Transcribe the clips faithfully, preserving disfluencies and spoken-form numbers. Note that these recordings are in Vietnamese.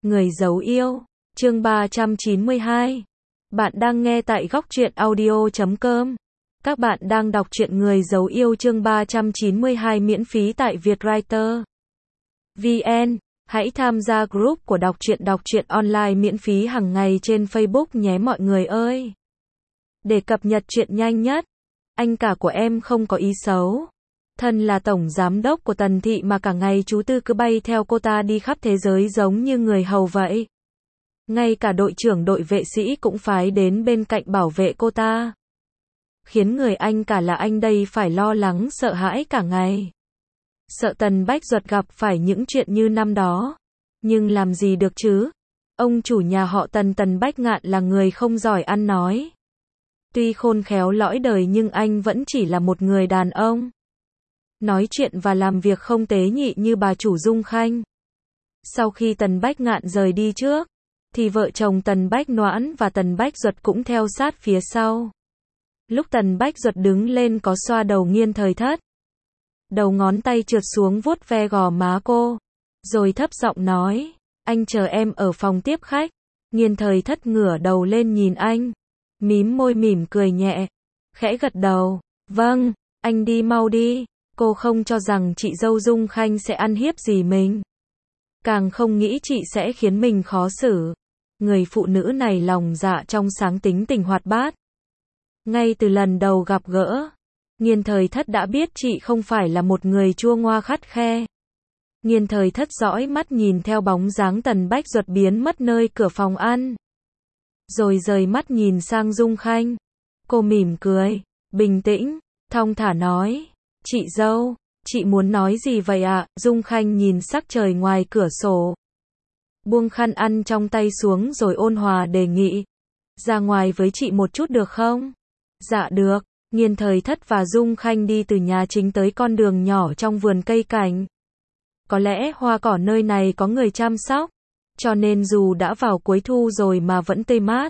Người giấu yêu, chương ba trăm chín mươi hai. Bạn đang nghe tại góc truyện audio chấm com. Các bạn đang đọc truyện Người giấu yêu chương ba trăm chín mươi hai miễn phí tại Vietwriter vê en. Hãy tham gia group của đọc truyện đọc truyện online miễn phí hàng ngày trên Facebook nhé mọi người ơi. Để cập nhật truyện nhanh nhất, anh cả của em không có ý xấu. Thân là tổng giám đốc của Tần Thị mà cả ngày chú Tư cứ bay theo cô ta đi khắp thế giới giống như người hầu vậy. Ngay cả đội trưởng đội vệ sĩ cũng phái đến bên cạnh bảo vệ cô ta. Khiến người anh cả là anh đây phải lo lắng sợ hãi cả ngày. Sợ Tần Bách Duật gặp phải những chuyện như năm đó. Nhưng làm gì được chứ? Ông chủ nhà họ Tần Tần Bách Ngạn là người không giỏi ăn nói. Tuy khôn khéo lõi đời nhưng anh vẫn chỉ là một người đàn ông. Nói chuyện và làm việc không tế nhị như bà chủ Dung Khanh. Sau khi Tần Bách Ngạn rời đi trước, thì vợ chồng Tần Bách Noãn và Tần Bách Duật cũng theo sát phía sau. Lúc Tần Bách Duật đứng lên có xoa đầu Nghiên Thời Thất. Đầu ngón tay trượt xuống vuốt ve gò má cô. Rồi thấp giọng nói, anh chờ em ở phòng tiếp khách. Nghiên Thời Thất ngửa đầu lên nhìn anh. Mím môi mỉm cười nhẹ. Khẽ gật đầu, vâng, anh đi mau đi. Cô không cho rằng chị dâu Dung Khanh sẽ ăn hiếp gì mình. Càng không nghĩ chị sẽ khiến mình khó xử. Người phụ nữ này lòng dạ trong sáng tính tình hoạt bát. Ngay từ lần đầu gặp gỡ, Nghiên Thời Thất đã biết chị không phải là một người chua ngoa khắt khe. Nghiên Thời Thất dõi mắt nhìn theo bóng dáng Tần Bách Duật biến mất nơi cửa phòng ăn. Rồi rời mắt nhìn sang Dung Khanh. Cô mỉm cười, bình tĩnh, thong thả nói. Chị dâu, chị muốn nói gì vậy ạ? À? Dung Khanh nhìn sắc trời ngoài cửa sổ. Buông khăn ăn trong tay xuống rồi ôn hòa đề nghị. Ra ngoài với chị một chút được không? Dạ được. Nghiên Thời Thất và Dung Khanh đi từ nhà chính tới con đường nhỏ trong vườn cây cảnh. Có lẽ hoa cỏ nơi này có người chăm sóc, cho nên dù đã vào cuối thu rồi mà vẫn tươi mát.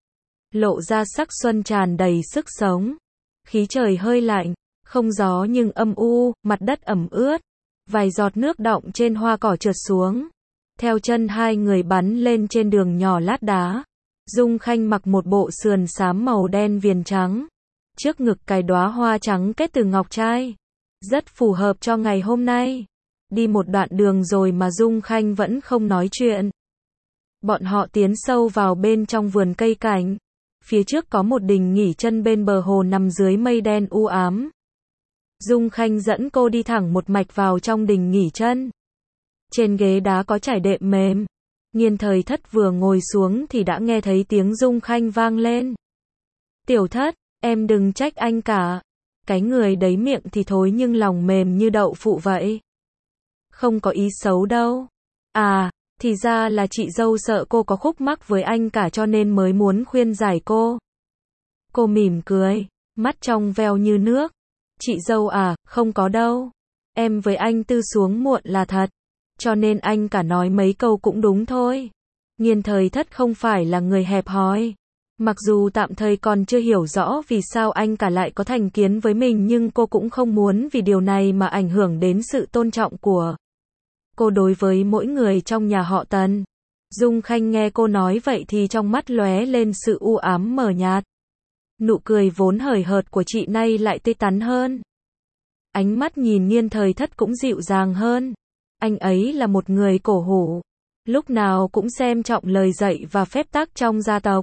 Lộ ra sắc xuân tràn đầy sức sống. Khí trời hơi lạnh. Không gió nhưng âm u, mặt đất ẩm ướt. Vài giọt nước đọng trên hoa cỏ trượt xuống. Theo chân hai người bắn lên trên đường nhỏ lát đá. Dung Khanh mặc một bộ sườn xám màu đen viền trắng. Trước ngực cài đóa hoa trắng kết từ ngọc trai. Rất phù hợp cho ngày hôm nay. Đi một đoạn đường rồi mà Dung Khanh vẫn không nói chuyện. Bọn họ tiến sâu vào bên trong vườn cây cảnh. Phía trước có một đình nghỉ chân bên bờ hồ nằm dưới mây đen u ám. Dung Khanh dẫn cô đi thẳng một mạch vào trong đình nghỉ chân. Trên ghế đá có trải đệm mềm. Nghiên Thời Thất vừa ngồi xuống thì đã nghe thấy tiếng Dung Khanh vang lên. Tiểu Thất, em đừng trách anh cả. Cái người đấy miệng thì thối nhưng lòng mềm như đậu phụ vậy. Không có ý xấu đâu. À, thì ra là chị dâu sợ cô có khúc mắc với anh cả cho nên mới muốn khuyên giải cô. Cô mỉm cười, mắt trong veo như nước. Chị dâu à, không có đâu. Em với anh Tư xuống muộn là thật. Cho nên anh cả nói mấy câu cũng đúng thôi. Nghiên Thời Thất không phải là người hẹp hòi. Mặc dù tạm thời còn chưa hiểu rõ vì sao anh cả lại có thành kiến với mình nhưng cô cũng không muốn vì điều này mà ảnh hưởng đến sự tôn trọng của cô đối với mỗi người trong nhà họ Tần. Dung Khanh nghe cô nói vậy thì trong mắt lóe lên sự u ám mờ nhạt. Nụ cười vốn hời hợt của chị nay lại tươi tắn hơn. Ánh mắt nhìn Nghiên Thời Thất cũng dịu dàng hơn. Anh ấy là một người cổ hủ. Lúc nào cũng xem trọng lời dạy và phép tắc trong gia tộc.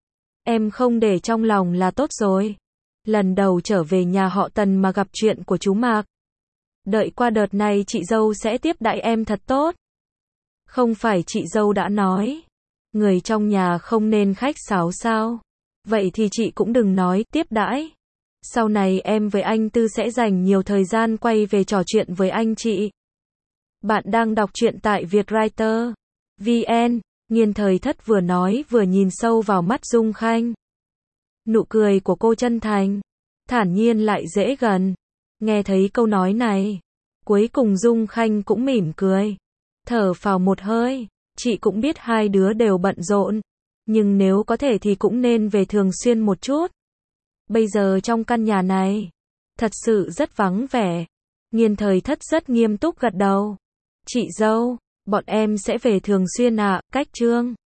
Em không để trong lòng là tốt rồi. Lần đầu trở về nhà họ Tần mà gặp chuyện của chú Mạc. Đợi qua đợt này chị dâu sẽ tiếp đãi em thật tốt. Không phải chị dâu đã nói. Người trong nhà không nên khách sáo sao? Vậy thì chị cũng đừng nói tiếp đãi. Sau này em với anh Tư sẽ dành nhiều thời gian quay về trò chuyện với anh chị. Bạn đang đọc truyện tại Vietwriter vê en. Nghiên Thời Thất vừa nói vừa nhìn sâu vào mắt Dung Khanh. Nụ cười của cô chân thành, thản nhiên lại dễ gần. Nghe thấy câu nói này, cuối cùng Dung Khanh cũng mỉm cười. Thở phào một hơi, chị cũng biết hai đứa đều bận rộn. Nhưng nếu có thể thì cũng nên về thường xuyên một chút. Bây giờ trong căn nhà này, thật sự rất vắng vẻ. Nghiên Thời Thất rất nghiêm túc gật đầu. Chị dâu, Bọn em sẽ về thường xuyên ạ, cách chương